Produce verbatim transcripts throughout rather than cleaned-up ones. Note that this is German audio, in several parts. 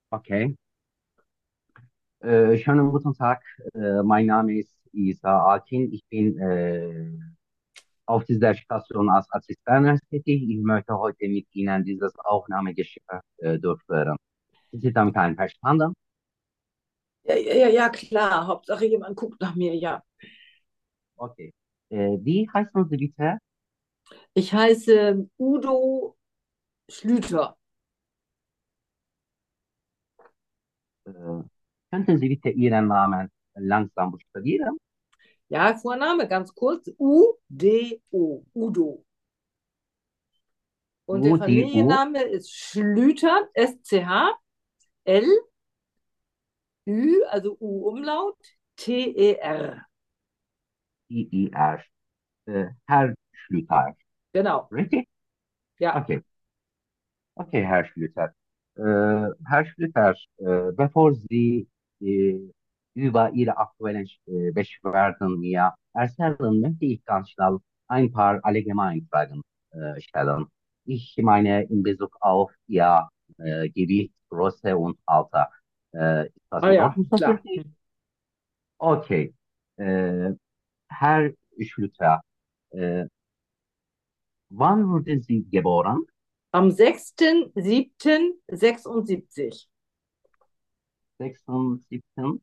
Okay. Äh, schönen guten Tag. Äh, mein Name ist Isa Akin. Ich bin äh, auf dieser Station als Assistent tätig. Ich möchte heute mit Ihnen dieses Aufnahmegeschäft äh, durchführen. Sind Sie damit einverstanden? Ja, ja, ja, ja, klar. Hauptsache jemand guckt nach mir, ja. Okay. Äh, wie heißen Sie bitte? Ich heiße Udo Schlüter. Äh, könnten Sie bitte Ihren Namen langsam buchstabieren? Ja, Vorname ganz kurz. U D O. Udo. Und der U, D, U, Familienname ist Schlüter. S C H L Ü, also U-Umlaut, T E R. I, I, R. Äh, Herr Schlüter. Genau. Richtig? Ja. Okay. Okay, Herr Schlüter. Äh, Herr Schlüter, äh, bevor Sie äh, über Ihre aktuellen äh, Beschwerden mir erzählen, möchte ich ganz schnell ein paar allgemeine Fragen äh, stellen. Ich meine in Bezug auf Ihr äh, Gewicht, Größe und Alter. Äh, ist das Ah in ja, Ordnung so für klar. Sie? Okay. Äh, Herr Schlüter, äh, wann wurden Sie geboren? Am sechsten siebten sechsundsiebzig. sechsundsiebzig,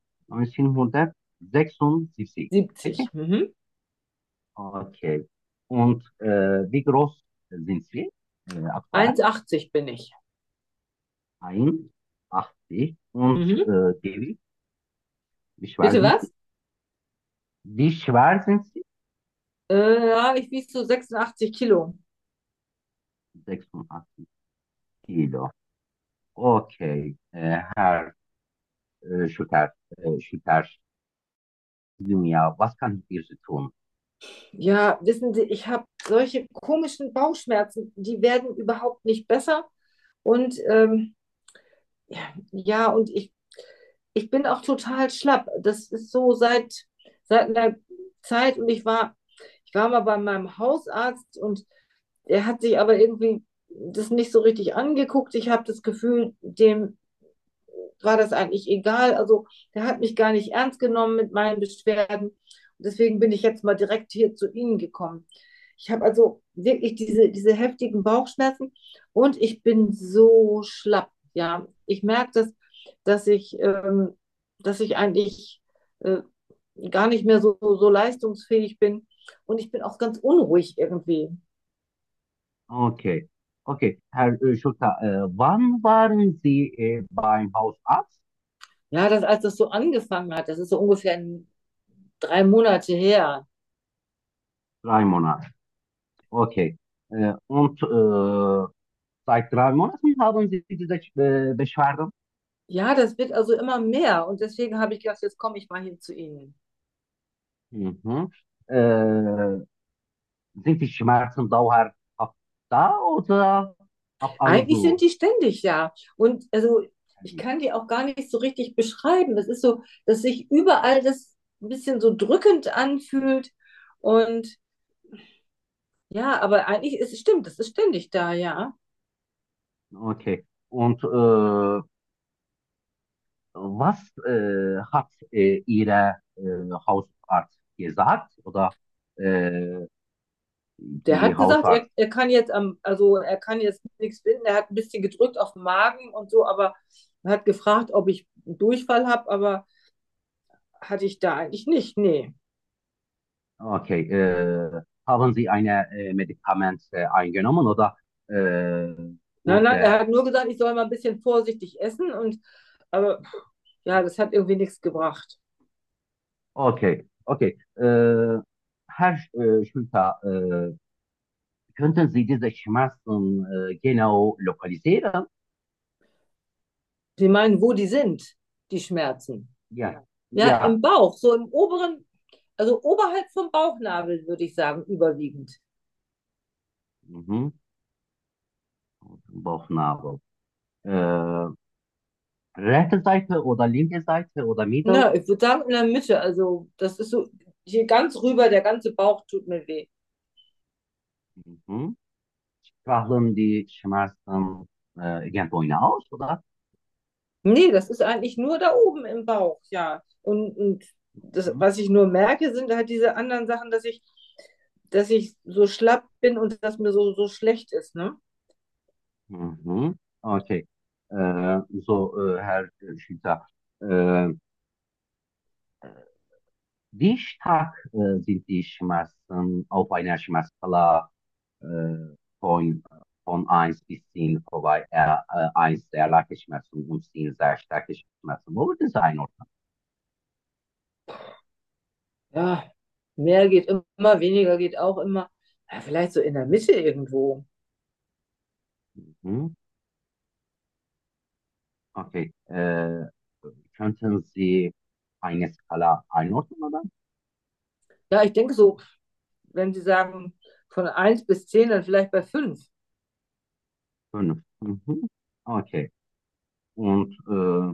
neunzehnhundertsechsundsiebzig. siebzig. Richtig? Mhm. Okay. Und äh, wie groß sind Sie äh, aktuell? eins Komma achtzig bin ich. eins Komma achtzig. Und Mhm. äh, Gewicht? Wie schwer Bitte sind Sie? was? Wie schwer sind Sie? Äh, ja, ich wiege so sechsundachtzig Kilo. sechsundachtzig Kilo. Okay. Äh, Herr äh, Schütter, äh, Schütter, Julia, was kann ich für Sie tun? Ja, wissen Sie, ich habe solche komischen Bauchschmerzen, die werden überhaupt nicht besser. Und ähm, ja, ja, und ich, ich bin auch total schlapp. Das ist so seit, seit einer Zeit und ich war, ich war mal bei meinem Hausarzt und er hat sich aber irgendwie das nicht so richtig angeguckt. Ich habe das Gefühl, dem war das eigentlich egal. Also der hat mich gar nicht ernst genommen mit meinen Beschwerden. Und deswegen bin ich jetzt mal direkt hier zu Ihnen gekommen. Ich habe also wirklich diese, diese heftigen Bauchschmerzen und ich bin so schlapp. Ja, ich merke das, dass ich, ähm, dass ich eigentlich äh, gar nicht mehr so, so leistungsfähig bin und ich bin auch ganz unruhig irgendwie. Okay. Okay. Herr äh, Schütter, äh, wann waren Sie äh, beim Hausarzt? Ja, das, als das so angefangen hat, das ist so ungefähr ein, drei Monate her. Drei Monate. Okay. Äh, und äh, seit drei Monaten haben Sie diese äh, Beschwerden? Ja, das wird also immer mehr und deswegen habe ich gedacht, jetzt komme ich mal hin zu Ihnen. Mhm. Äh, sind die Schmerzen dauerhaft da oder ab und Eigentlich sind zu? die ständig da und also ich kann die auch gar nicht so richtig beschreiben. Das ist so, dass sich überall das ein bisschen so drückend anfühlt und ja, aber eigentlich ist es stimmt, das ist ständig da, ja. Okay. Und äh, was äh, hat äh, Ihre äh, Hausarzt gesagt? Oder äh, Der die hat gesagt, er, Hausarzt? er kann jetzt am, also er kann jetzt nichts finden. Er hat ein bisschen gedrückt auf den Magen und so, aber er hat gefragt, ob ich einen Durchfall habe, aber hatte ich da eigentlich nicht. Nee. Okay. Äh, haben Sie eine äh, Medikament äh, eingenommen oder äh, Nein, nein, er wurde? hat nur gesagt, ich soll mal ein bisschen vorsichtig essen und aber ja, das hat irgendwie nichts gebracht. Okay. Okay. Äh, Herr äh, Schulter, äh, könnten Sie diese Schmerzen äh, genau lokalisieren? Sie meinen, wo die sind, die Schmerzen? Ja. Ja, Ja. im Bauch, so im oberen, also oberhalb vom Bauchnabel, würde ich sagen, überwiegend. Mhm. Bauchnabel. Äh, rechte Seite oder linke Seite oder Mitte? Ja, ich würde sagen in der Mitte. Also das ist so hier ganz rüber, der ganze Bauch tut mir weh. Mhm. Strahlen die Schmerzen äh, irgendwo hinaus, oder? Nee, das ist eigentlich nur da oben im Bauch, ja. Und, und das, Mhm. was ich nur merke, sind halt diese anderen Sachen, dass ich, dass ich so schlapp bin und dass mir so, so schlecht ist, ne? Mhm. Okay. Äh, so, äh, Herr Schüter, äh, wie stark äh, sind die Schmerzen auf einer Schmerzskala äh, von, von eins bis zehn, wobei er, äh, eins sehr leichte Schmerzen und zehn sehr starke Schmerzen? Wo würde das einordnen? Ja, mehr geht immer, weniger geht auch immer. Ja, vielleicht so in der Mitte irgendwo. Mhm. Okay. Äh, könnten Sie eine Skala einordnen, oder? Ja, ich denke so, wenn Sie sagen von eins bis zehn, dann vielleicht bei fünf. Fünf. Mhm. Okay. Und äh,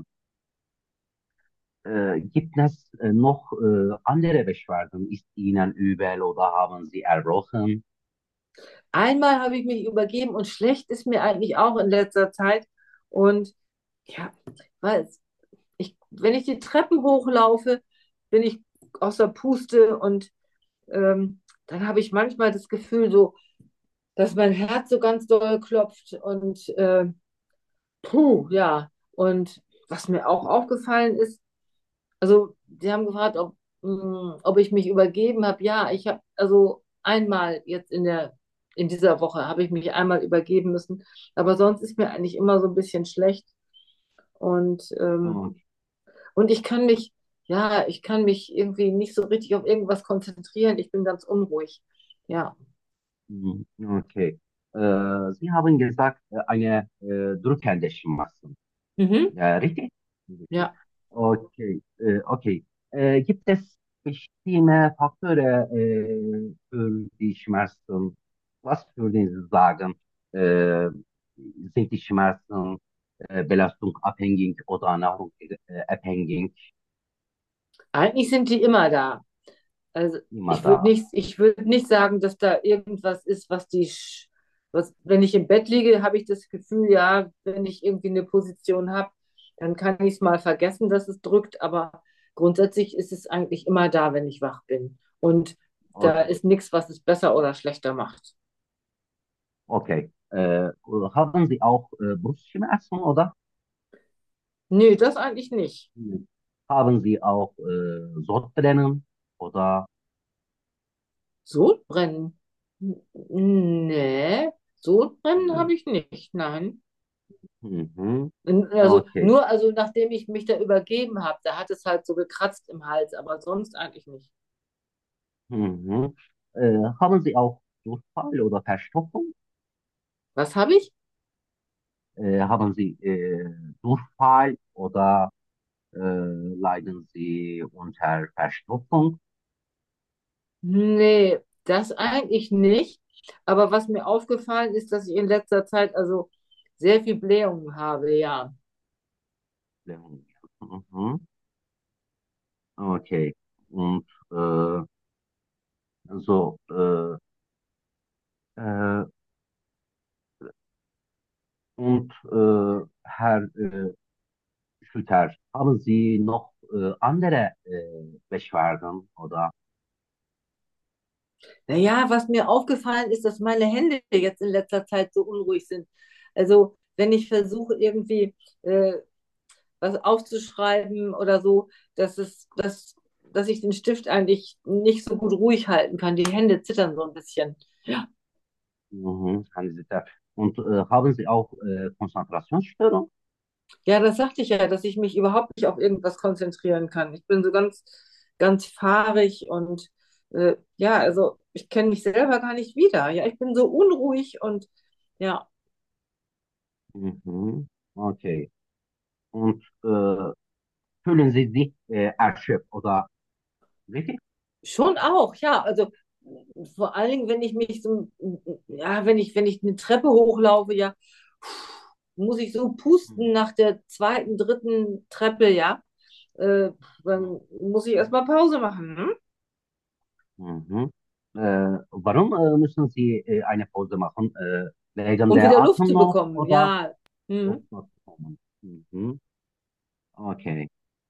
äh, gibt es äh, noch äh, andere Beschwerden? Ist Ihnen übel oder haben Sie Erbrochen? Einmal habe ich mich übergeben und schlecht ist mir eigentlich auch in letzter Zeit. Und ja, weil ich, wenn ich die Treppen hochlaufe, bin ich außer Puste und ähm, dann habe ich manchmal das Gefühl so, dass mein Herz so ganz doll klopft und äh, puh, ja. Und was mir auch aufgefallen ist, also sie haben gefragt, ob, mh, ob ich mich übergeben habe. Ja, ich habe also einmal jetzt in der in dieser Woche habe ich mich einmal übergeben müssen, aber sonst ist mir eigentlich immer so ein bisschen schlecht und ähm, Und, und ich kann mich ja, ich kann mich irgendwie nicht so richtig auf irgendwas konzentrieren. Ich bin ganz unruhig. Ja. mm, okay. Äh, Sie haben gesagt, äh, eine äh, drückende Schmerzen. Mhm. Ja, richtig? Richtig. Ja. Okay. Äh, okay. Äh, gibt es bestimmte Faktoren äh, für die Schmerzen? Was würden Sie sagen? Äh, sind die Schmerzen äh, belastungsabhängig oder nahrungsabhängig? Eigentlich sind die immer da. Also Immer ich würde da. nicht, ich würde nicht sagen, dass da irgendwas ist, was die, sch- was, wenn ich im Bett liege, habe ich das Gefühl, ja, wenn ich irgendwie eine Position habe, dann kann ich es mal vergessen, dass es drückt, aber grundsätzlich ist es eigentlich immer da, wenn ich wach bin. Und da Okay. ist nichts, was es besser oder schlechter macht. Okay. Äh, haben Sie auch äh, Brustschmerzen oder? Nee, das eigentlich nicht. Hm. Haben Sie auch äh, Sodbrennen oder? Sodbrennen? N- Nee, Sodbrennen Hm. habe ich nicht, nein. Mhm. Also Okay. nur, also nachdem ich mich da übergeben habe, da hat es halt so gekratzt im Hals, aber sonst eigentlich nicht. Mhm. Äh, haben Sie auch Durchfall oder Verstopfung? Was habe ich? Äh, haben Sie äh, Durchfall oder äh, leiden Sie unter Verstopfung? Nee, das eigentlich nicht. Aber was mir aufgefallen ist, dass ich in letzter Zeit also sehr viel Blähungen habe, ja. Mhm. Okay. Und äh, so, äh, äh, und äh, Herr äh, Schlüter, haben Sie noch äh, andere äh, Beschwerden oder? Naja, was mir aufgefallen ist, dass meine Hände jetzt in letzter Zeit so unruhig sind. Also wenn ich versuche, irgendwie äh, was aufzuschreiben oder so, dass es, dass, dass ich den Stift eigentlich nicht so gut ruhig halten kann. Die Hände zittern so ein bisschen. Ja. Mhm, kann Sie da, und äh, haben Sie auch äh, Konzentrationsstörung? Ja, das sagte ich ja, dass ich mich überhaupt nicht auf irgendwas konzentrieren kann. Ich bin so ganz, ganz fahrig und äh, ja, also ich kenne mich selber gar nicht wieder. Ja, ich bin so unruhig und ja, Mhm, okay. Und äh, fühlen Sie sich äh, erschöpft oder richtig? schon auch, ja. Also vor allen Dingen, wenn ich mich so, ja, wenn ich, wenn ich eine Treppe hochlaufe, ja, muss ich so pusten nach der zweiten, dritten Treppe, ja. Äh, dann muss ich erstmal Pause machen. Hm? Mhm. Äh, warum äh, müssen Sie äh, eine Pause machen? Äh, wegen Um der wieder Luft zu Atemnot bekommen, oder ja. Hm. Luftnot bekommen? Mhm. Okay.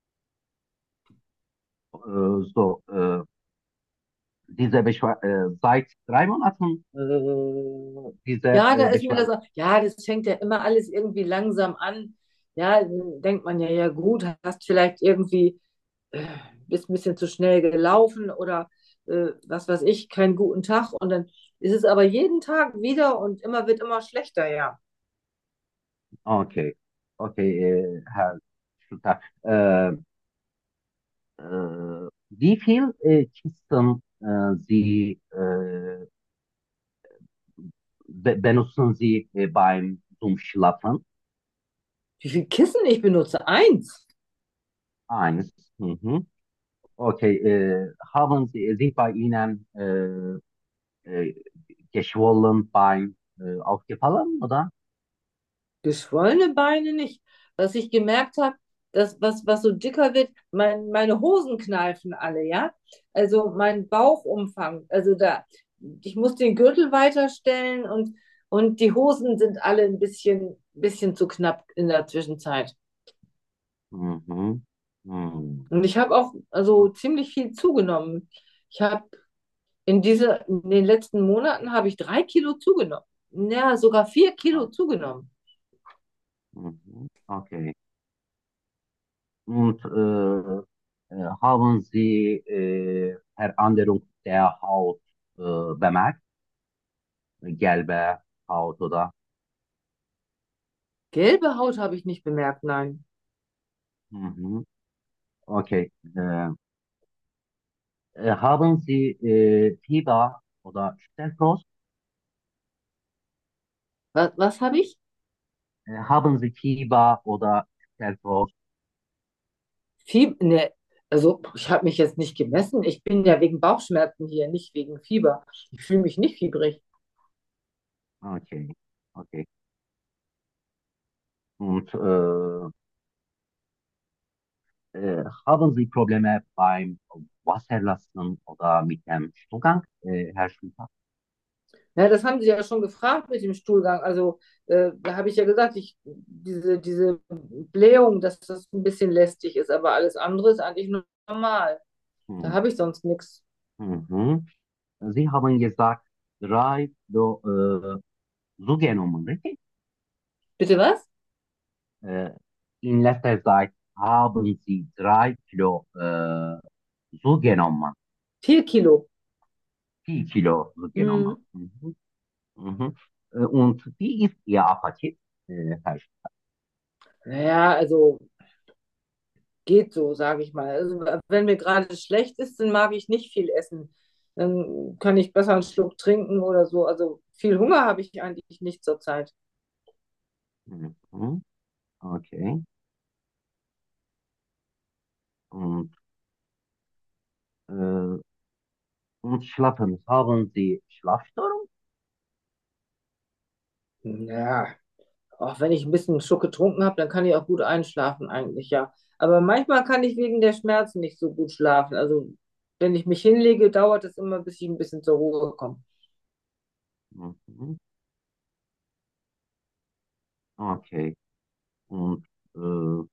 Äh, so, äh, diese Beschwer äh, seit drei Monaten äh, diese Ja, da äh, ist mir das, Beschwerden. auch- ja, das fängt ja immer alles irgendwie langsam an. Ja, dann denkt man ja, ja gut, hast vielleicht irgendwie, äh, bist ein bisschen zu schnell gelaufen oder äh, was weiß ich, keinen guten Tag. Und dann ist es aber jeden Tag wieder und immer wird immer schlechter, ja. Okay. Okay, äh, Herr Schulter. Äh, äh, wie viel äh, Kisten äh, Sie äh, be benutzen Sie äh, beim zum Schlafen? Wie viel Kissen ich benutze? Eins. Eins. Mhm. Okay. Äh, haben Sie sich bei Ihnen äh, äh, geschwollen Bein äh, aufgefallen, oder? Geschwollene Beine nicht. Was ich gemerkt habe, dass was, was so dicker wird, mein, meine Hosen kneifen alle, ja. Also mein Bauchumfang, also da, ich muss den Gürtel weiterstellen und, und die Hosen sind alle ein bisschen, bisschen zu knapp in der Zwischenzeit. Mhm. Mhm. Und ich habe auch also ziemlich viel zugenommen. Ich habe in diese, in den letzten Monaten habe ich drei Kilo zugenommen. Ja, sogar vier Kilo zugenommen. Mhm. Okay. Und äh, äh, haben Sie äh, Veränderung der Haut äh, bemerkt? Gelbe Haut oder? Gelbe Haut habe ich nicht bemerkt, nein. Mhm. Okay. Äh, äh, haben Sie äh, Fieber oder Schüttelfrost? Was, was habe ich? Äh, haben Sie Fieber oder Schüttelfrost? Fieber, ne, also ich habe mich jetzt nicht gemessen. Ich bin ja wegen Bauchschmerzen hier, nicht wegen Fieber. Ich fühle mich nicht fiebrig. Okay. Okay. Und äh, äh, haben Sie Probleme beim Wasserlassen oder mit dem Stuhlgang, äh, Herr Schulter? Ja, das haben Sie ja schon gefragt mit dem Stuhlgang. Also äh, da habe ich ja gesagt, ich, diese, diese Blähung, dass das ein bisschen lästig ist, aber alles andere ist eigentlich normal. Da Hm. habe ich sonst nichts. Mhm. Sie haben gesagt, drei Kilo äh, zugenommen, richtig? Bitte was? Äh, in letzter Zeit haben Sie drei Kilo äh, zugenommen, Vier Kilo. vier Kilo zugenommen. Mhm. Mhm. Mhm. Äh, und wie ist Ihr Appetit, äh, Herr Sch- Naja, also geht so, sage ich mal. Also, wenn mir gerade schlecht ist, dann mag ich nicht viel essen. Dann kann ich besser einen Schluck trinken oder so. Also viel Hunger habe ich eigentlich nicht zurzeit. Mhm. Okay. Und, äh, und schlafen, haben Sie Schlafstörung? Ja, auch wenn ich ein bisschen einen Schluck getrunken habe, dann kann ich auch gut einschlafen eigentlich, ja. Aber manchmal kann ich wegen der Schmerzen nicht so gut schlafen. Also wenn ich mich hinlege, dauert es immer, bis ich ein bisschen zur Ruhe komme. Mhm. Okay. Und äh,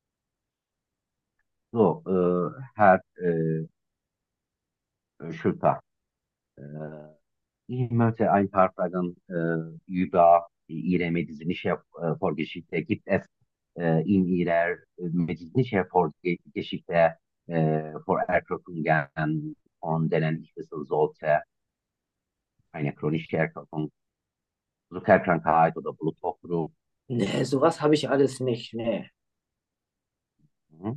so, äh, Herr äh, Schulter, äh, ich möchte ein paar Fragen äh, über Ihre medizinische äh, Vorgeschichte. Gibt es äh, in Ihrer äh, medizinischen Vorgeschichte äh, Vorerkrankungen, von denen ich wissen sollte, eine chronische Erkrankung, Zuckerkrankheit oder Bluthochdruck? Nee, sowas habe ich alles nicht. Nee. Mhm.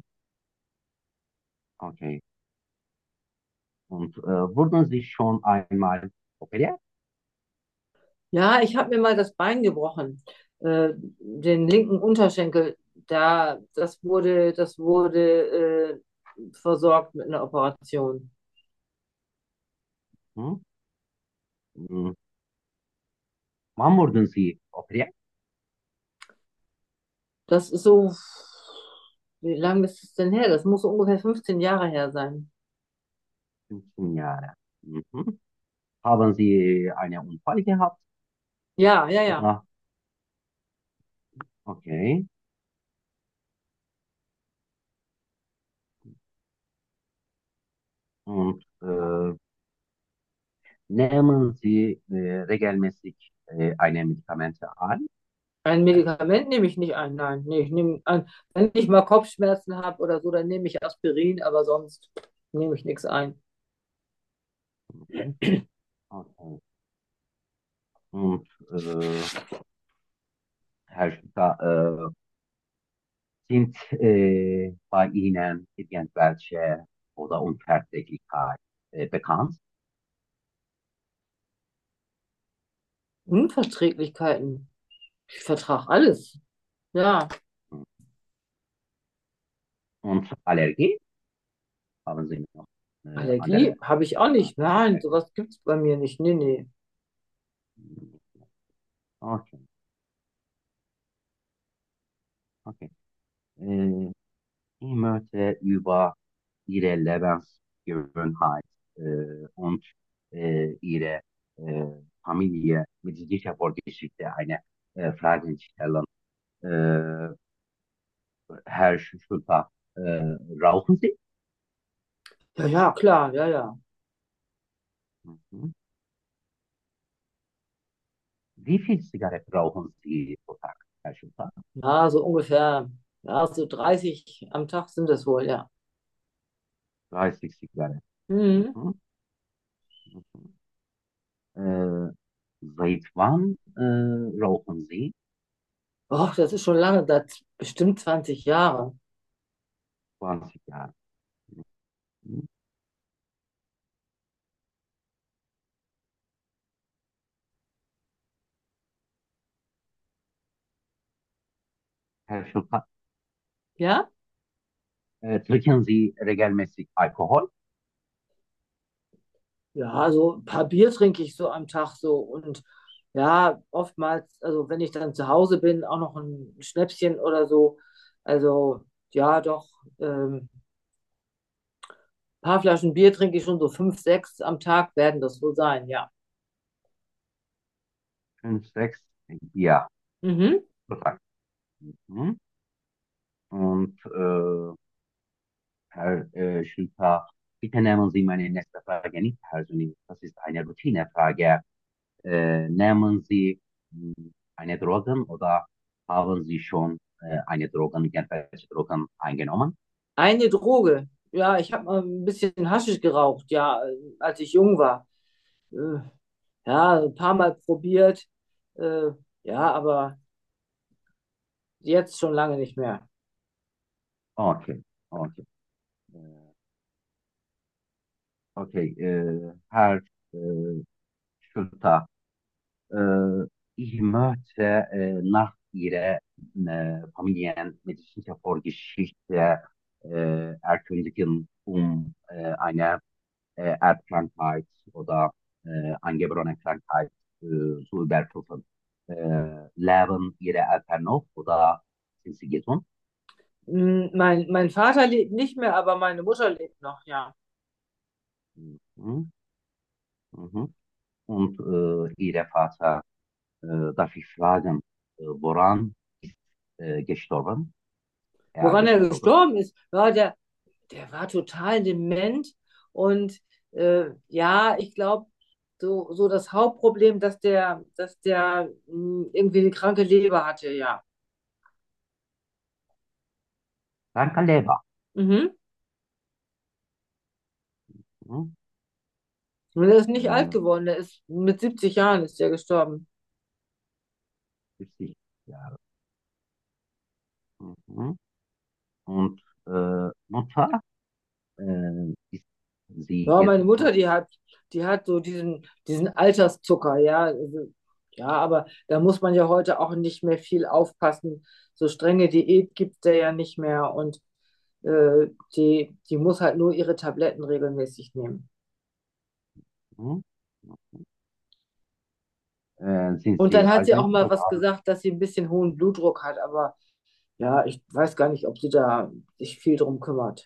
Okay. Und äh, wurden Sie schon einmal operiert? Ja, ich habe mir mal das Bein gebrochen, äh, den linken Unterschenkel. Da, das wurde, das wurde äh, versorgt mit einer Operation. Mhm. Mhm. Wann wurden Sie operiert? Das ist so, wie lange ist es denn her? Das muss so ungefähr fünfzehn Jahre her sein. fünfzehn Jahre. Mhm. Haben Sie einen Unfall gehabt? Ja, ja, ja. Oder? Okay. Und äh, nehmen Sie äh, regelmäßig äh, eine Medikamente an? Ein Medikament nehme ich nicht ein, nein. Nee, ich nehme an, wenn ich mal Kopfschmerzen habe oder so, dann nehme ich Aspirin, aber sonst nehme ich nichts ein. Mhm. Okay. Und äh, Herr Schütter, äh, sind äh, bei Ihnen irgendwelche oder Unverträglichkeit äh, bekannt? Unverträglichkeiten. Ich vertrage alles. Ja, Und Allergie? Haben Sie noch äh, Allergie andere? habe ich auch nicht. Nein, Allergie? sowas gibt es bei mir nicht. Nee, nee. Okay, okay. Äh, ich möchte über Ihre Lebensgewohnheit äh, und äh, Ihre äh, Familie medizinische Vorgeschichte eine äh, Frage stellen. Äh, Herr Schulter, äh, rauchen Sie? Ja, ja, klar, ja, ja. Mhm. Wie viel Zigaretten rauchen Sie pro Tag, Herr Schulter? Ja, so ungefähr, ja, so dreißig am Tag sind es wohl, ja. dreißig Zigaretten. Mhm. Mhm. Mhm. Äh, seit wann äh, rauchen Sie? Och, das ist schon lange, das bestimmt zwanzig Jahre. zwanzig Jahre. Mhm. Herr Schulter, Ja? äh, trinken Sie regelmäßig Alkohol? Ja, so ein paar Bier trinke ich so am Tag so und ja, oftmals, also wenn ich dann zu Hause bin, auch noch ein Schnäpschen oder so. Also ja, doch, ähm, paar Flaschen Bier trinke ich schon, so fünf, sechs am Tag werden das wohl sein, ja. fünf, sechs Bier Mhm. pro Tag. Mhm. Und äh, Herr äh, Schulter, bitte nehmen Sie meine nächste Frage nicht persönlich. Das ist eine Routinefrage. Äh, nehmen Sie mh, eine Drogen oder haben Sie schon äh, eine Drogen, irgendwelche Drogen eingenommen? Eine Droge. Ja, ich habe mal ein bisschen Haschisch geraucht, ja, äh, als ich jung war. Äh, ja, ein paar Mal probiert. Äh, ja, aber jetzt schon lange nicht mehr. Okay, okay. Äh, okay, äh, Herr äh, Schulter, äh, ich möchte äh, nach Ihrer äh, familienmedizinischen Vorgeschichte äh, erkundigen, um äh, eine äh, Erbkrankheit oder äh, angeborene Krankheit äh, zu überprüfen. Äh, leben Ihre Eltern noch oder sind sie gesund? Mm, Mein, mein Vater lebt nicht mehr, aber meine Mutter lebt noch, ja. Mhm. Mhm. Und äh, Ihr Vater, äh, darf ich fragen, äh, woran ist äh, gestorben? Er Woran er gestorben? gestorben ist, ja, der, der war total dement und äh, ja, ich glaube, so, so das Hauptproblem, dass der, dass der mh, irgendwie eine kranke Leber hatte, ja. Kranker Leber. Mhm. Mhm. Und er ist nicht alt Äh, geworden, der ist mit siebzig Jahren ist er gestorben. siebzig Jahre. Mhm. Und äh, Mutter, äh, ist sie Ja, meine gesund? Mutter, die hat, die hat so diesen, diesen Alterszucker, ja. Also, ja, aber da muss man ja heute auch nicht mehr viel aufpassen. So strenge Diät gibt es da ja nicht mehr und äh, die, die muss halt nur ihre Tabletten regelmäßig nehmen. Mhm. Äh, sind Und dann sie hat sie auch eifersüchtig mal oder was haben gesagt, dass sie ein bisschen hohen Blutdruck hat, aber ja, ich weiß gar nicht, ob sie da sich viel drum kümmert.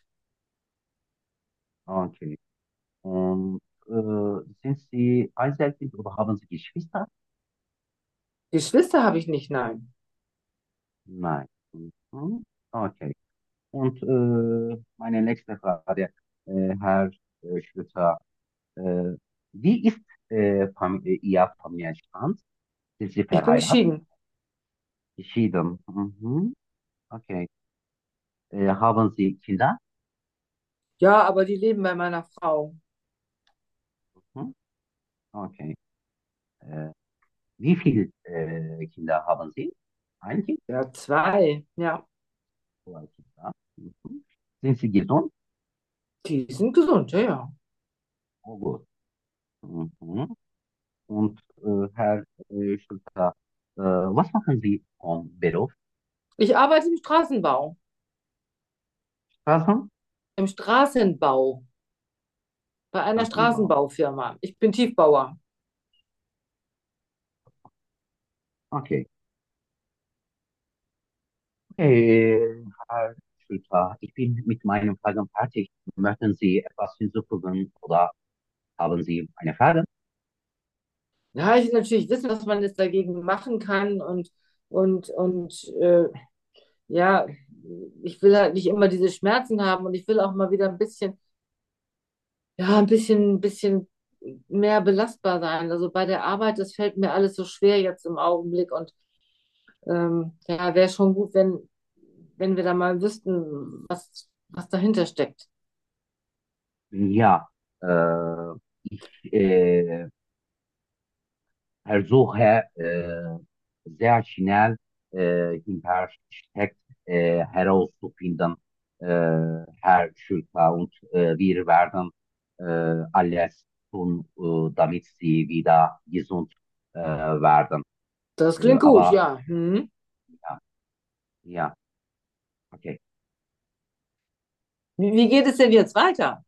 okay. Und äh, sind sie eifersüchtig oder haben sie Geschwister? Geschwister habe ich nicht, nein. Nein. Mhm. Okay. Und äh, meine nächste Frage, äh, Herr äh, Schlüter, äh, wie ist äh, Fam äh, Ihr Familienstand? Sind Sie Ich bin verheiratet? geschieden. Geschieden? Mhm. Okay. Äh, haben Sie Kinder? Ja, aber die leben bei meiner Frau. Mhm. Okay. Äh, wie viele äh, Kinder haben Sie? Ein Kind? Ja, zwei. Ja, Zwei Kinder. Mhm. Sind Sie gesund? die sind gesund, ja, ja. Oh, gut. Mhm. Und äh, Herr äh, Schulter, äh, was machen Sie vom Beruf? Ich arbeite im Straßenbau. Straßen? Im Straßenbau. Bei einer Straßenbau. Straßenbaufirma. Ich bin Tiefbauer. Okay. Okay, Herr Schulter, ich bin mit meinen Fragen fertig. Möchten Sie etwas hinzufügen oder haben Sie eine Frage? Ja, ich will natürlich wissen, was man jetzt dagegen machen kann und, und, und äh, ja, ich will halt nicht immer diese Schmerzen haben und ich will auch mal wieder ein bisschen, ja, ein bisschen, ein bisschen mehr belastbar sein. Also bei der Arbeit, das fällt mir alles so schwer jetzt im Augenblick und ähm, ja, wäre schon gut, wenn, wenn wir da mal wüssten, was, was dahinter steckt. Ja, äh, ich äh, versuche äh, sehr schnell äh, hintersteckt äh, herauszufinden, äh, Herr Schulter, und äh, wir werden äh, alles tun, äh, damit Sie wieder gesund äh, werden. Das Äh, klingt gut, aber ja. Hm. ja, ja, okay. Wie, wie geht es denn jetzt weiter?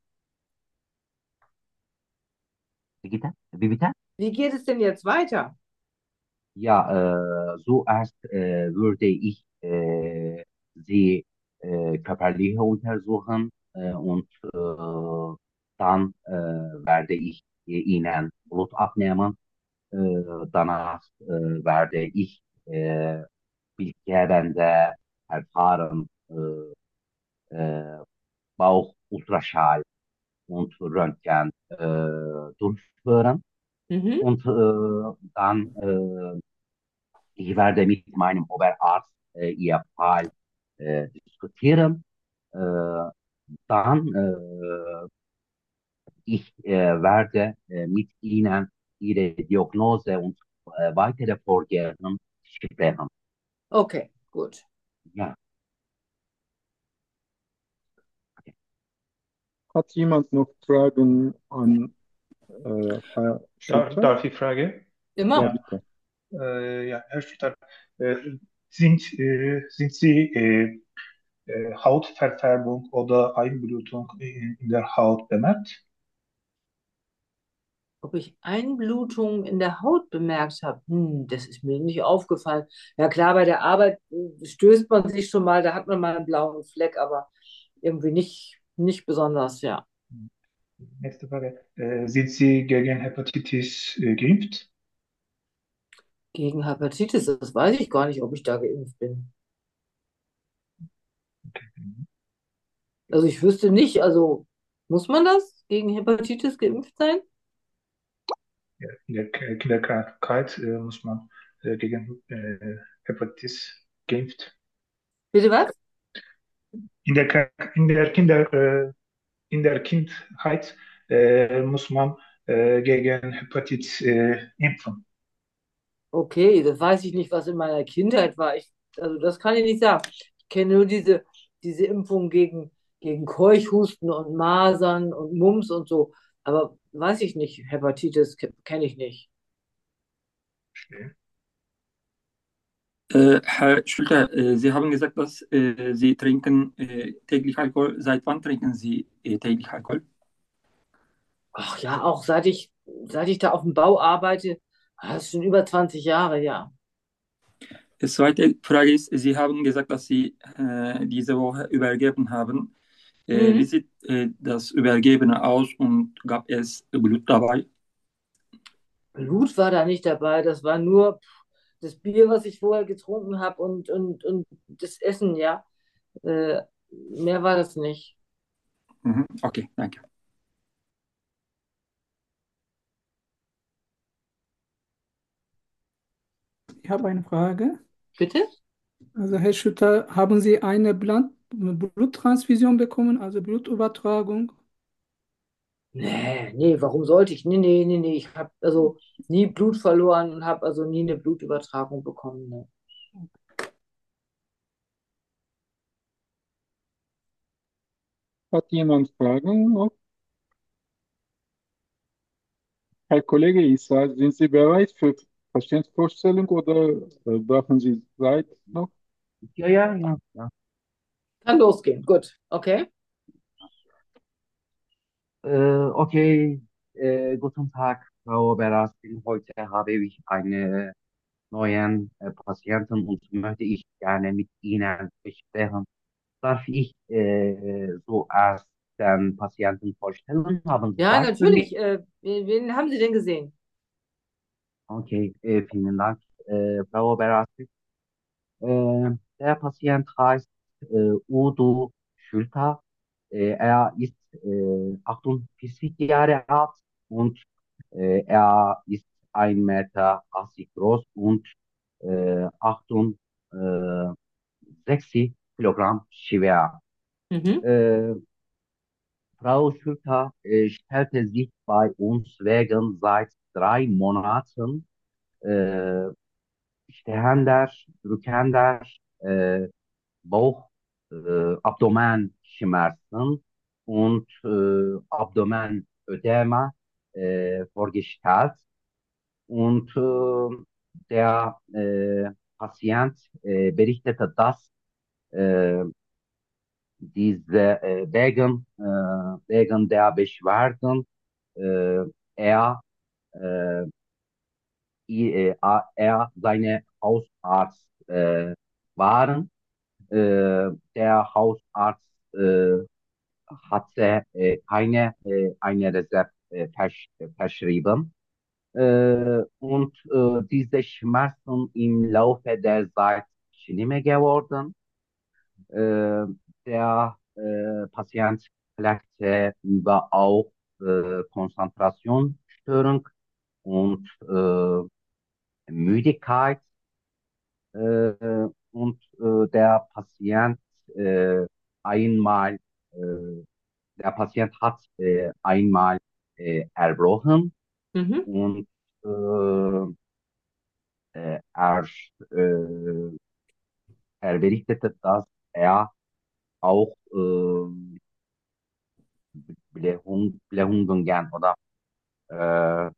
Wie bitte? Wie bitte? Wie geht es denn jetzt weiter? Ja, äh, zuerst äh, würde ich äh, sie äh, körperlich untersuchen äh, und äh, dann äh, werde ich ihnen Blut abnehmen. Äh, danach äh, werde ich äh, bildgebende Verfahren, äh, äh, Bauchultraschall und Röntgen äh, durchführen. Mhm. Und äh, dann äh, ich werde mit meinem Oberarzt äh, Ihr Fall äh, diskutieren. Äh, dann äh, ich äh, werde äh, mit Ihnen Ihre Diagnose und äh, weitere Vorgehen sprechen. Okay, gut. Ja, okay. Hat jemand noch Fragen an äh, Herr Dar Schulter? darf ich Frage? Ja, Immer. Ja, bitte. äh, ja, Herr Stütter, äh, sind, äh, sind Sie äh, äh, Hautverfärbung oder Einblutung in, in der Haut bemerkt? Ob ich Einblutungen in der Haut bemerkt habe? Hm, das ist mir nicht aufgefallen. Ja klar, bei der Arbeit äh, stößt man sich schon mal, da hat man mal einen blauen Fleck, aber irgendwie nicht, nicht besonders, ja. Nächste Frage. Äh, sind Sie gegen Hepatitis äh, geimpft? Gegen Hepatitis, das weiß ich gar nicht, ob ich da geimpft bin. Also ich wüsste nicht, also muss man das gegen Hepatitis geimpft sein? Ja, in der K- Kinderkrankheit äh, muss man äh, gegen äh, Hepatitis geimpft. Bitte was? In der, K- in der Kinder, äh, in der Kindheit äh, muss man äh, gegen Hepatitis äh, impfen. Okay, das weiß ich nicht, was in meiner Kindheit war. Ich, also das kann ich nicht sagen. Ich kenne nur diese, diese Impfung gegen, gegen Keuchhusten und Masern und Mumps und so. Aber weiß ich nicht. Hepatitis ke- kenne ich nicht. Äh, Herr Schulter, äh, Sie haben gesagt, dass äh, Sie trinken äh, täglich Alkohol. Seit wann trinken Sie äh, täglich Alkohol? Ach ja, auch seit ich, seit ich da auf dem Bau arbeite, ah, das ist schon über zwanzig Jahre, ja. Die zweite Frage ist, Sie haben gesagt, dass Sie äh, diese Woche übergeben haben. Äh, wie Mhm. sieht äh, das Übergeben aus und gab es Blut dabei? Blut war da nicht dabei. Das war nur das Bier, was ich vorher getrunken habe und, und, und das Essen, ja. Äh, mehr war das nicht. Mhm. Okay, danke. Ich habe eine Frage. Bitte? Also, Herr Schütter, haben Sie eine Blut Bluttransfusion bekommen, also Blutübertragung? Nee, nee, warum sollte ich? Nee, nee, nee, nee. Ich habe also nie Blut verloren und habe also nie eine Blutübertragung bekommen. Nee. Hat jemand Fragen noch? Herr Kollege Isa, sind Sie bereit für Patientvorstellung oder äh, brauchen Sie Zeit noch? Ja, ja, ja, ja. Kann losgehen. Gut. Okay. Äh, okay, äh, guten Tag, Frau Berastin. Heute habe ich einen neuen äh, Patienten und möchte ich gerne mit Ihnen besprechen. Darf ich äh, zuerst den Patienten vorstellen? Haben Sie Ja, Zeit für mich? natürlich. Äh, wen, wen haben Sie denn gesehen? Okay, äh, vielen Dank, äh, Frau Berastin. Äh, der Patient heißt äh, Udo Schülter. Äh, er ist äh, achtundvierzig Jahre alt und äh, er ist ein Meter achtzig groß und äh, achtundsechzig Kilogramm schwer. Mhm. Äh, Frau Schülter äh, stellte sich bei uns wegen seit drei Monaten äh, stehender, drückender äh, Bauch, äh, Abdomenschmerzen und äh, Abdomenödem äh, vorgestellt. Und äh, der äh, Patient äh, berichtete, dass äh, diese äh, wegen, äh, wegen der Beschwerden äh, er, äh, i- äh, er seine Hausarzt äh, waren. Äh, der Hausarzt äh, hatte äh, keine äh, eine Rezept äh, versch äh, verschrieben. Äh, und äh, diese Schmerzen im Laufe der Zeit schlimmer geworden. Äh, der äh, Patient klagte über auch äh, Konzentrationsstörung und äh, Müdigkeit. Äh, und äh, der Patient äh, einmal, äh, der Patient hat äh, einmal äh, erbrochen Mhm. und äh, äh, er, äh, er berichtete, dass er auch äh, Blähung, Blähungen oder äh,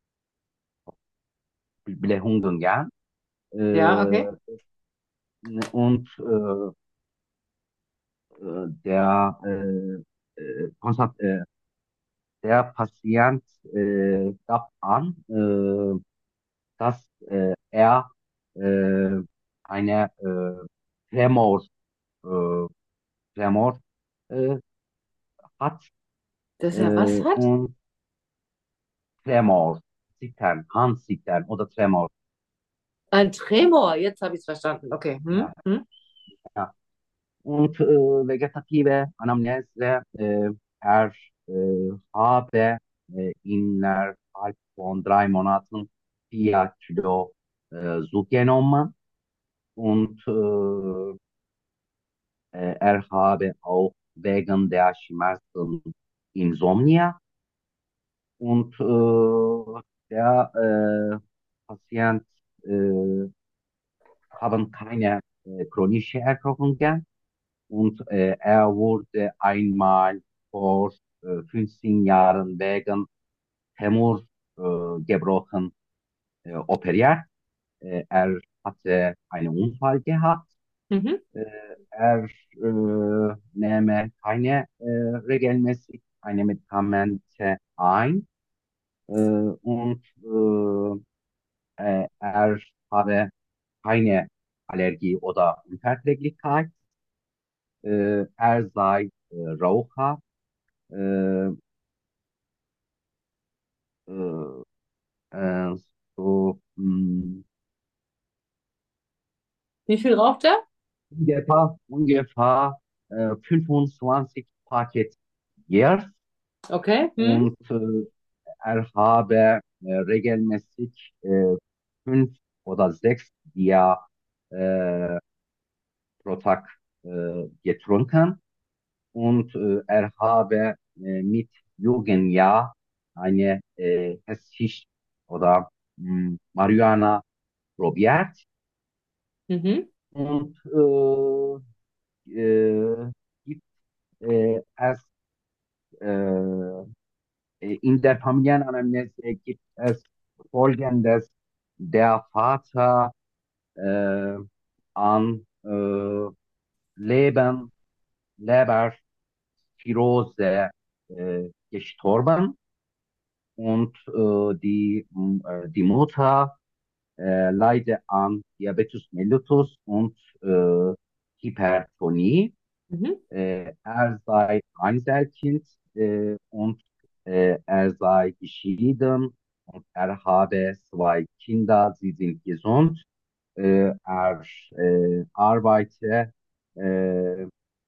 Blähungen Ja, okay. äh, und äh, äh, der äh, äh, Konstant, äh, der Patient äh, gab an, äh, dass äh, er äh, eine äh, Tremor, äh, Tremor äh, hat Dass er was äh, hat? und Tremor, Zittern, Handzittern oder Tremor. Ein Tremor. Jetzt habe ich es verstanden. Okay. Hm? Ja, Hm? ja. Und äh, vegetative Anamnese, äh, er äh, habe äh, innerhalb von drei Monaten vier Kilo äh, zugenommen und äh, äh, er habe auch wegen der Schmerzen Insomnia und äh, der äh, Patient äh, haben keine äh, chronische Erkrankungen und äh, er wurde einmal vor äh, fünfzehn Jahren wegen Tumor äh, gebrochen äh, operiert. Äh, er hatte einen Unfall gehabt. Mhm. Äh, er äh, nehme keine äh, regelmäßig eine Medikamente ein äh, und äh, äh, er habe keine Allergie oder Unverträglichkeit. Äh, er sei äh, Raucher. Äh, äh, äh, so mh, Wie viel raucht er? ungefähr, ungefähr äh, fünfundzwanzig Paket jährlich Okay. Hm? und äh, er habe äh, regelmäßig äh, fünf oder sechs Bier äh, pro Tag äh, getrunken und äh, er habe äh, mit Jugendjahr eine äh, Haschisch oder mh, Marihuana probiert Mhm. und äh, äh, gibt äh, es äh, in der Familienanamnese gibt es Folgendes: Der Vater äh, an äh, Leben, Leberzirrhose äh, gestorben und äh, die, äh, die Mutter äh, leidet an Diabetes mellitus und äh, Hypertonie. Mhm. Äh, er sei Einzelkind äh, und äh, er sei geschieden und er habe zwei Kinder, sie sind gesund. Äh, er äh, arbeitet äh,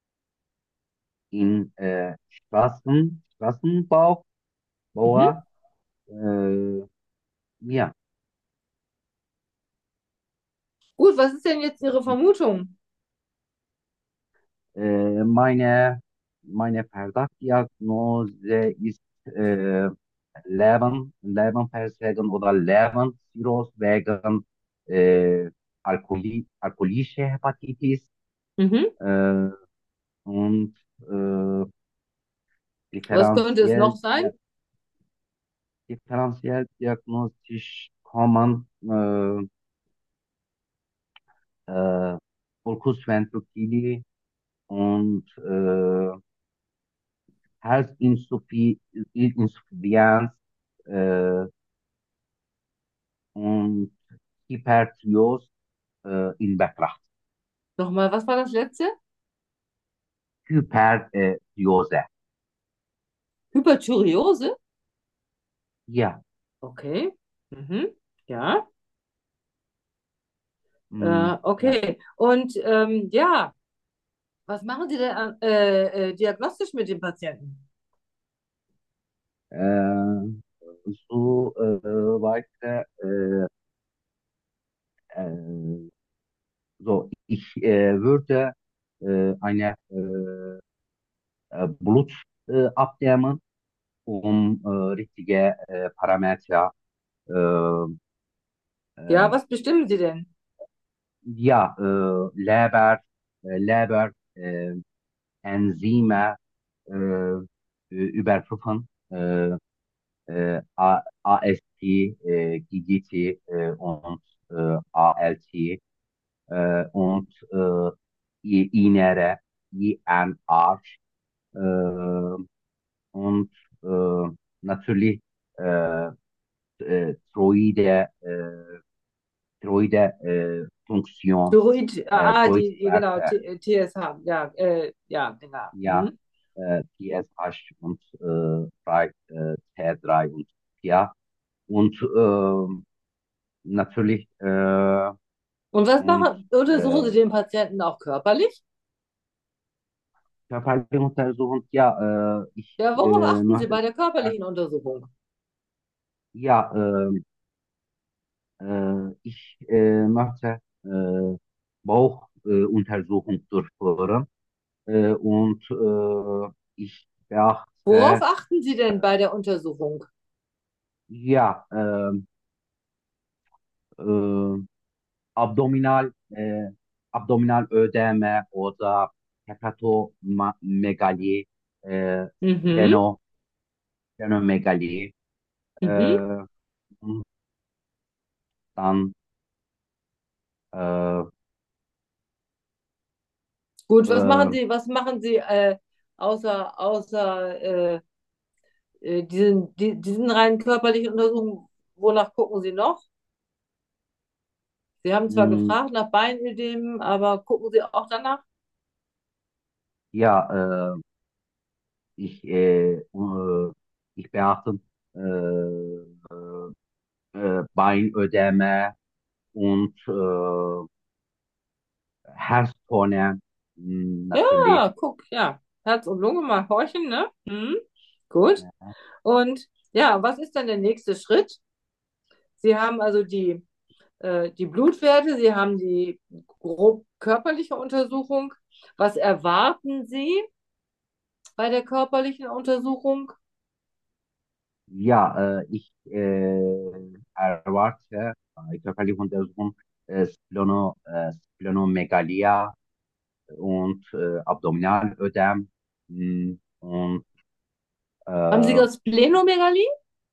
in äh, Straßen, Straßenbau, Mhm. Bauer. Äh, ja, Gut, was ist denn jetzt Ihre Vermutung? äh, meine, meine Verdachtdiagnose ist äh, Leben, Lebenversagen oder Lebenszirrhose wegen äh, Alkoholi alkoholische Hepatitis Mhm. äh, und äh, Was könnte es noch differenziell, sein? differenziell diagnostisch kommen äh, äh, Ulcus ventriculi und äh, Herzinsuffizienz äh, und Hyperthyreose äh, in Betracht. Nochmal, was war das letzte? Hyperthyreose. Hyperthyreose? Ja, Okay. Mhm. Ja. mh, Äh, ja. okay. Und ähm, ja, was machen Sie denn äh, äh, diagnostisch mit dem Patienten? Äh, so äh, weiter. Äh, äh, so, ich äh, würde äh, eine äh, äh, Blut äh, abnehmen, um äh, richtige äh, Parameter äh, Ja, äh, was bestimmen Sie denn? ja, äh, Leber, äh, Leber, äh, Enzyme äh, überprüfen, äh, äh, A- AST, äh, G G T äh, und äh, A L T äh, und äh, I- Innere, I N R äh, und äh, natürlich äh, äh, Thyroide, äh, Thyroide äh, Funktion, Thyroid, äh, ah, die, genau, Thyroidwerte, T- TSH, ja, äh, ja, genau. ja, Mhm. äh, T S H und äh, drei, äh, T drei und vier. Und ähm, natürlich äh, Und was und machen, untersuchen äh, Sie den Patienten auch körperlich? körperliche Untersuchung, ja, äh, ich Ja, worauf äh, achten Sie möchte bei der äh, körperlichen Untersuchung? ja, äh, äh, ich äh, möchte äh, Bauchuntersuchung äh, Untersuchung durchführen äh, und äh, ich Worauf beachte achten Sie denn bei der Untersuchung? ja äh, äh, Abdominal, äh, Abdominalödeme oder Hepatomegalie, äh, Mhm, Steno, Stenomegalie, mhm. äh, und dann äh, Gut, was machen äh, Sie, was machen Sie äh, außer, außer äh, äh, diesen, die, diesen rein körperlichen Untersuchungen? Wonach gucken Sie noch? Sie haben zwar mh, gefragt nach Beinödem, aber gucken Sie auch danach? ja, äh, ich, äh, äh, ich beachte äh, äh, Beinödeme und äh, Herztone, mh, natürlich. Ja, guck, ja. Herz und Lunge mal horchen, ne? Mhm. Gut. Und ja, was ist dann der nächste Schritt? Sie haben also die äh, die Blutwerte, Sie haben die grob körperliche Untersuchung. Was erwarten Sie bei der körperlichen Untersuchung? Ja, äh, ich äh, erwarte bei körperlicher Untersuchung äh, Splono, äh, Splenomegalie und äh, Abdominalödem mh, und Haben Sie äh, das Splenomegalie?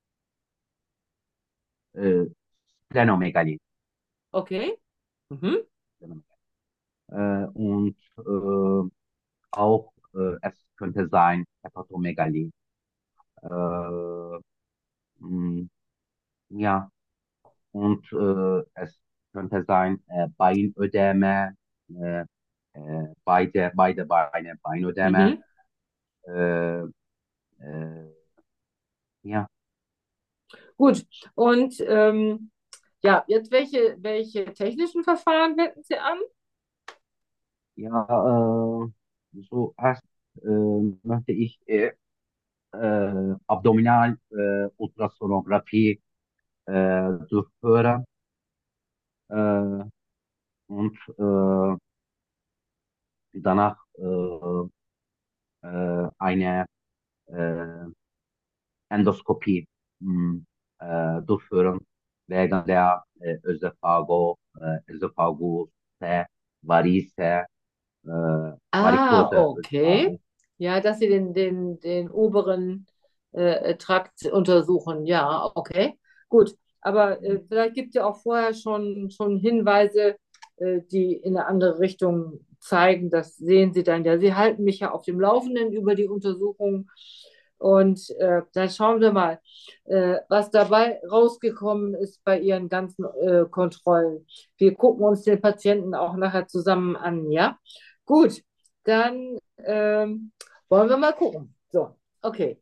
äh, Splenomegalie. Okay. Mhm. Äh, und äh, auch äh, es könnte sein Hepatomegalie. Äh, mh, ja, und äh, es könnte sein äh, Beinödeme, äh, äh, beide, beide Beine Beinödeme. Mhm. Äh, äh, ja, Gut. Und ähm, ja, jetzt welche, welche technischen Verfahren wenden Sie an? ja, äh, so erst äh, möchte ich äh, äh, Abdominal äh, Ultrasonographie äh, durchführen äh, und äh, danach äh, äh, eine äh, Endoskopie mh, äh, durchführen wegen der äh, Ösophago, äh, Esophagus, Varize, äh, Ah, Varikose okay. Ösophagus. Ja, dass Sie den, den, den oberen äh, Trakt untersuchen. Ja, okay. Gut. Aber äh, vielleicht gibt es ja auch vorher schon, schon Hinweise, äh, die in eine andere Richtung zeigen. Das sehen Sie dann ja. Sie halten mich ja auf dem Laufenden über die Untersuchung. Und äh, dann schauen wir mal, äh, was dabei rausgekommen ist bei Ihren ganzen äh, Kontrollen. Wir gucken uns den Patienten auch nachher zusammen an, ja? Gut, dann ähm, wollen wir mal gucken. So, okay.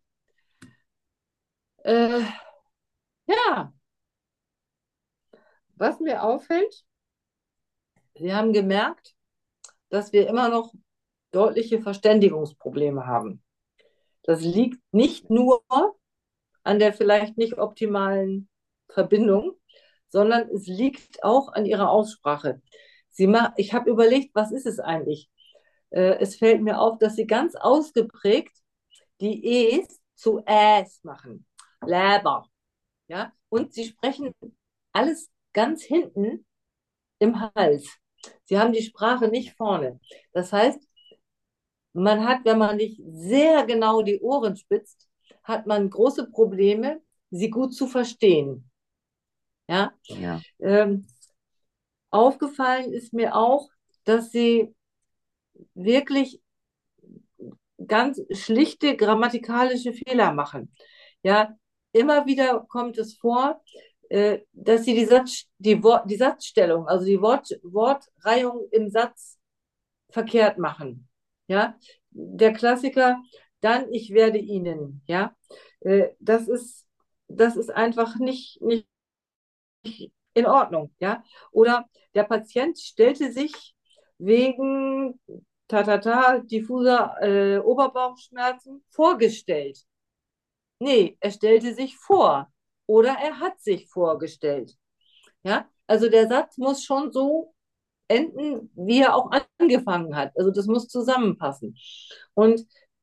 Äh, ja, was mir auffällt, Sie haben gemerkt, dass wir immer noch deutliche Verständigungsprobleme haben. Das liegt nicht nur an der vielleicht nicht optimalen Verbindung, sondern es liegt auch an Ihrer Aussprache. Sie ma ich habe überlegt, was ist es eigentlich? Äh, es fällt mir auf, dass Sie ganz ausgeprägt die E's zu Äs machen. Läber. Ja? Und Sie sprechen alles ganz hinten im Hals. Sie haben die Sprache nicht vorne. Das heißt, man hat, wenn man nicht sehr genau die Ohren spitzt, hat man große Probleme, sie gut zu verstehen. Ja? Ja, Ähm, aufgefallen ist mir auch, dass sie wirklich ganz schlichte grammatikalische Fehler machen. Ja, immer wieder kommt es vor, äh, dass sie die, Satz, die, Wort, die Satzstellung, also die Wort, Wortreihung im Satz verkehrt machen. Ja, der Klassiker, dann ich werde Ihnen. Ja, äh, das ist, das ist einfach nicht, nicht in Ordnung. Ja, oder der Patient stellte sich wegen tatata, diffuser äh, Oberbauchschmerzen vorgestellt. Nee, er stellte sich vor oder er hat sich vorgestellt. Ja, also der Satz muss schon so enden, wie er auch angefangen hat. Also das muss zusammenpassen. Und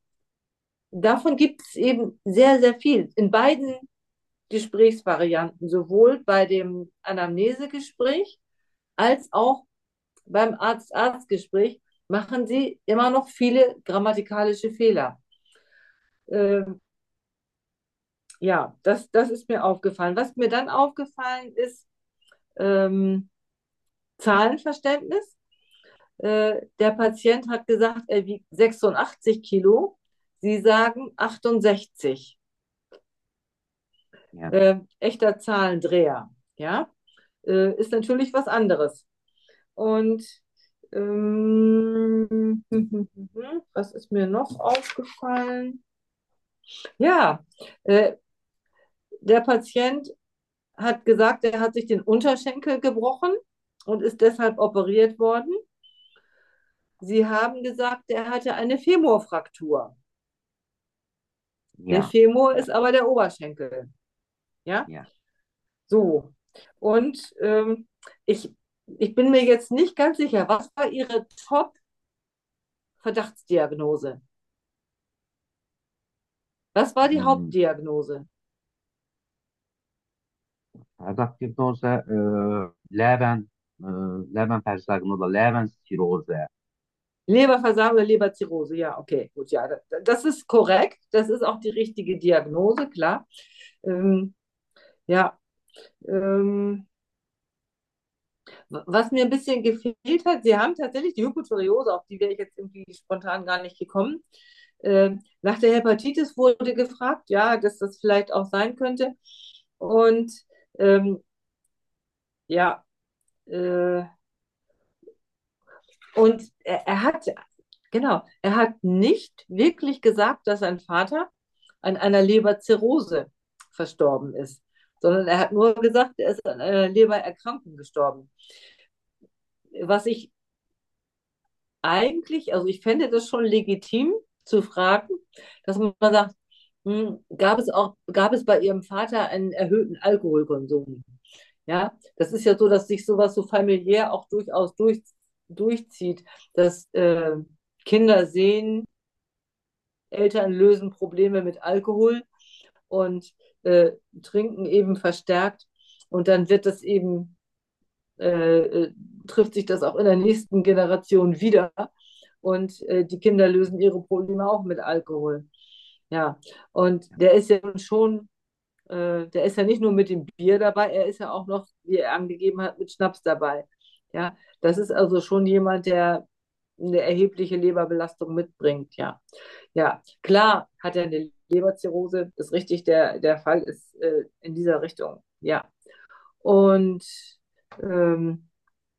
davon gibt es eben sehr, sehr viel in beiden Gesprächsvarianten, sowohl bei dem Anamnesegespräch als auch beim Arzt-Arzt-Gespräch machen Sie immer noch viele grammatikalische Fehler. Ähm, ja, das, das ist mir aufgefallen. Was mir dann aufgallen ist, ähm, Zahlenverständnis. Äh, der Patient hat gesagt, er wiegt sechsundachtzig Kilo. Sie sagen achtundsechzig. ja, Äh, echter Zahlendreher. Ja, äh, ist natürlich was anderes. Und ähm, was ist mir noch aufgefallen? Ja, äh, der Patient hat gesagt, er hat sich den Unterschenkel gebrochen und ist deshalb operiert worden. Sie haben gesagt, er hatte eine Femorfraktur. Der ja, Femur ja, ist aber der Oberschenkel. Ja, ja, so. Und ähm, ich, ich bin mir jetzt nicht ganz sicher, was war Ihre Top-Verdachtsdiagnose? Was war die Hm, Hauptdiagnose? Adaptivdoze, äh, Leben, äh, Lebenversagen oder Lebenszirrhose. Leberversagen oder Leberzirrhose, ja, okay, gut, ja, das, das ist korrekt. Das ist auch die richtige Diagnose, klar. Ähm, ja, ähm, was mir ein bisschen gefehlt hat, Sie haben tatsächlich die Hypothyreose, auf die wäre ich jetzt irgendwie spontan gar nicht gekommen. Ähm, nach der Hepatitis wurde gefragt, ja, dass das vielleicht auch sein könnte. Und ähm, ja, äh, und er, er hat, genau, er hat nicht wirklich gesagt, dass sein Vater an einer Leberzirrhose verstorben ist, sondern er hat nur gesagt, er ist an einer Lebererkrankung gestorben. Was ich eigentlich, also ich fände das schon legitim zu fragen, dass man sagt, hm, gab es auch, gab es bei Ihrem Vater einen erhöhten Alkoholkonsum? Ja, das ist ja so, dass sich sowas so familiär auch durchaus durch, durchzieht, dass äh, Kinder sehen, Eltern lösen Probleme mit Alkohol und äh, trinken eben verstärkt und dann wird das eben äh, äh, trifft sich das auch in der nächsten Generation wieder. Und äh, die Kinder lösen ihre Probleme auch mit Alkohol. Ja, und der ist ja schon, äh, der ist ja nicht nur mit dem Bier dabei, er ist ja auch noch, wie er angegeben hat, mit Schnaps dabei. Ja, das ist also schon jemand, der eine erhebliche Leberbelastung mitbringt. Ja, ja, klar hat er eine Leberzirrhose, ist richtig, der, der Fall ist äh, in dieser Richtung. Ja, und ähm,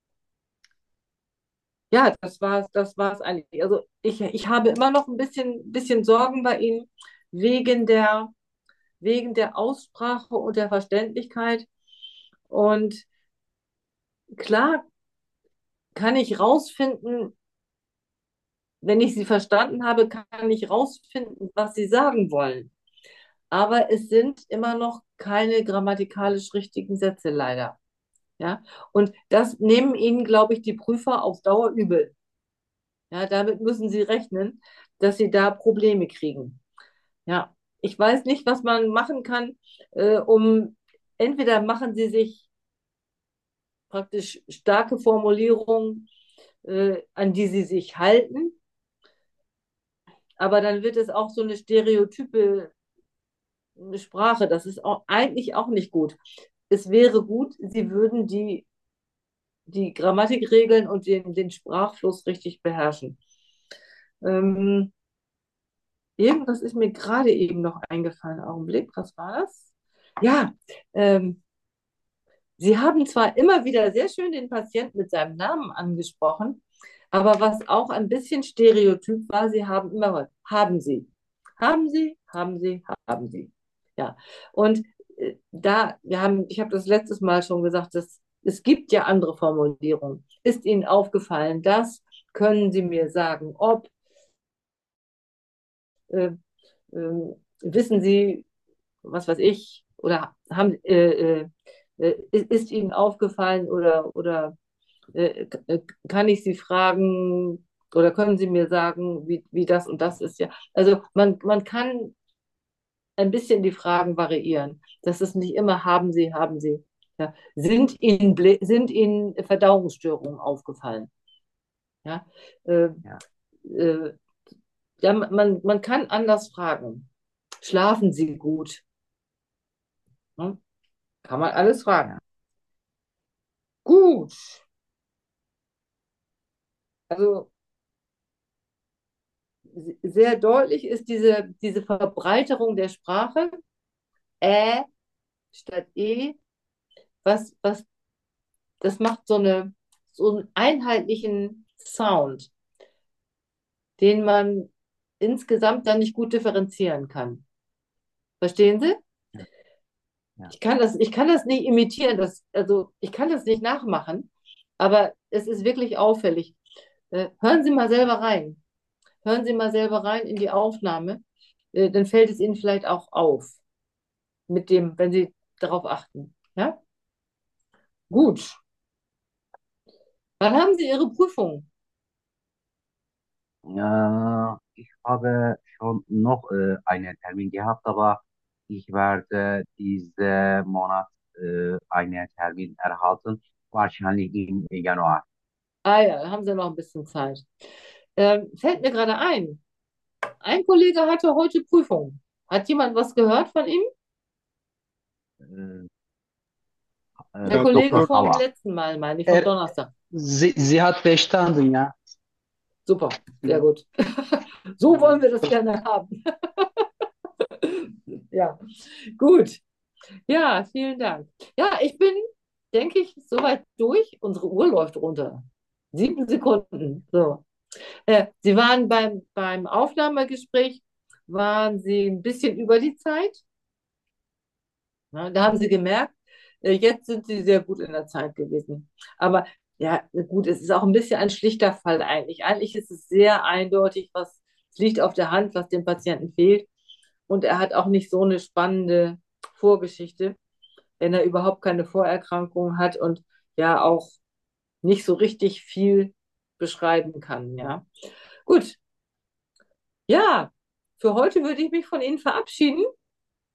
ja, das war das war es eigentlich. Also ich, ich habe immer noch ein bisschen, bisschen Sorgen bei Ihnen wegen der, wegen der Aussprache und der Verständlichkeit. Und klar kann ich rausfinden, wenn ich Sie verstanden habe, kann ich rausfinden, was Sie sagen wollen. Aber es sind immer noch keine grammatikalisch richtigen Sätze leider. Ja? Und das nehmen Ihnen, glaube ich, die Prüfer auf Dauer übel. Ja, damit müssen Sie rechnen, dass Sie da Probleme kriegen. Ja, ich weiß nicht, was man machen kann, äh, um entweder machen Sie sich praktisch starke Formulierungen, äh, an die Sie sich halten, aber dann wird es auch so eine stereotype Sprache. Das ist auch, eigentlich auch nicht gut. Es wäre gut, Sie würden die, die Grammatikregeln und den, den Sprachfluss richtig beherrschen. Ähm, Irgendwas ist mir gerade eben noch eingefallen. Augenblick, was war das? Ja, ähm, Sie haben zwar immer wieder sehr schön den Patienten mit seinem Namen angesprochen, aber was auch ein bisschen stereotyp war, Sie haben immer was. Haben Sie. Haben Sie, haben Sie, haben Sie. Ja. Und äh, da, wir haben, ich habe das letztes Mal schon gesagt, dass, es gibt ja andere Formulierungen. Ist Ihnen aufgefallen, dass, können Sie mir sagen, ob, äh, äh, wissen Sie, was weiß ich, oder haben, äh, äh, äh, ist, ist Ihnen aufgefallen oder, oder äh, äh, kann ich Sie fragen oder können Sie mir sagen, wie, wie das und das ist ja. Also man, man kann ein bisschen die Fragen variieren. Das ist nicht immer haben Sie, haben Sie. Ja. Sind Ihnen, Blä- sind Ihnen Verdauungsstörungen aufgefallen? Ja, äh, Ja, äh, ja man, man kann anders fragen. Schlafen Sie gut? Hm? Kann man alles fragen. ja, Gut. Also sehr deutlich ist diese, diese Verbreiterung der Sprache, Ä statt E, was, was, das macht so, eine, so einen einheitlichen Sound, den man insgesamt dann nicht gut differenzieren kann. Verstehen Sie? ja, ja. Ich kann das, ich kann das nicht imitieren, das, also ich kann das nicht nachmachen, aber es ist wirklich auffällig. Äh, hören Sie mal selber rein. Hören Sie mal selber rein in die Aufnahme, äh, dann fällt es Ihnen vielleicht auch auf, mit dem, wenn Sie darauf achten. Ja? Gut. Wann haben Sie Ihre Prüfung? Äh, ich habe schon noch äh, einen Termin gehabt, aber ich werde diesen Monat äh, einen Termin erhalten, wahrscheinlich im Januar. Ah ja, da haben Sie noch ein bisschen Zeit. Ähm, fällt mir gerade ein. Ein Kollege hatte heute Prüfung. Hat jemand was gehört von ihm? Äh, Der äh, Ja, Kollege Doktor Doktor, vom Hava. letzten Mal, meine ich, vom Er, Donnerstag. sie, sie hat bestanden, ja. Super, sehr Ja. gut. So wollen wir das gerne haben. Ja, gut. Ja, vielen Dank. Ja, ich bin, denke ich, soweit durch. Unsere Uhr läuft runter. Sieben Sekunden. So. Äh, Sie waren beim, beim Aufnahmegespräch, waren Sie ein bisschen über die Zeit. Ja, da haben Sie gemerkt, äh, jetzt sind Sie sehr gut in der Zeit gewesen. Aber ja, gut, es ist auch ein bisschen ein schlichter Fall eigentlich. Eigentlich ist es sehr eindeutig, was es liegt auf der Hand, was dem Patienten fehlt. Und er hat auch nicht so eine spannende Vorgeschichte, wenn er überhaupt keine Vorerkrankungen hat und ja auch nicht so richtig viel beschreiben kann. Ja, gut. Ja, für heute würde ich mich von Ihnen verabschieden.